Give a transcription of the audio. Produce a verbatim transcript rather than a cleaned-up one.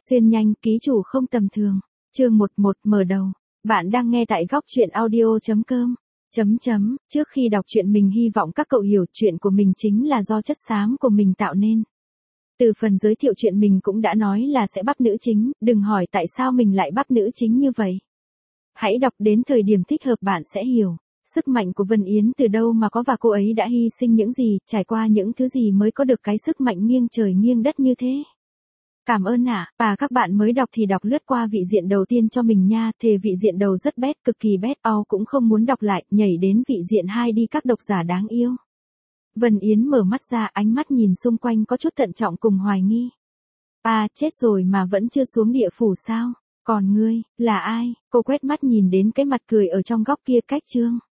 Xuyên nhanh, ký chủ không tầm thường. Chương một một mở đầu. Bạn đang nghe tại góc truyện audio chấm com. Chấm chấm, trước khi đọc truyện mình hy vọng các cậu hiểu chuyện của mình chính là do chất xám của mình tạo nên. Từ phần giới thiệu chuyện mình cũng đã nói là sẽ bắp nữ chính, đừng hỏi tại sao mình lại bắp nữ chính như vậy. Hãy đọc đến thời điểm thích hợp bạn sẽ hiểu. Sức mạnh của Vân Yến từ đâu mà có và cô ấy đã hy sinh những gì, trải qua những thứ gì mới có được cái sức mạnh nghiêng trời nghiêng đất như thế. Cảm ơn ạ, à. Và các bạn mới đọc thì đọc lướt qua vị diện đầu tiên cho mình nha, thề vị diện đầu rất bét, cực kỳ bét, ao cũng không muốn đọc lại, nhảy đến vị diện hai đi các độc giả đáng yêu. Vân Yến mở mắt ra, ánh mắt nhìn xung quanh có chút thận trọng cùng hoài nghi. À, chết rồi mà vẫn chưa xuống địa phủ sao? Còn ngươi, là ai? Cô quét mắt nhìn đến cái mặt cười ở trong góc kia cách Trương.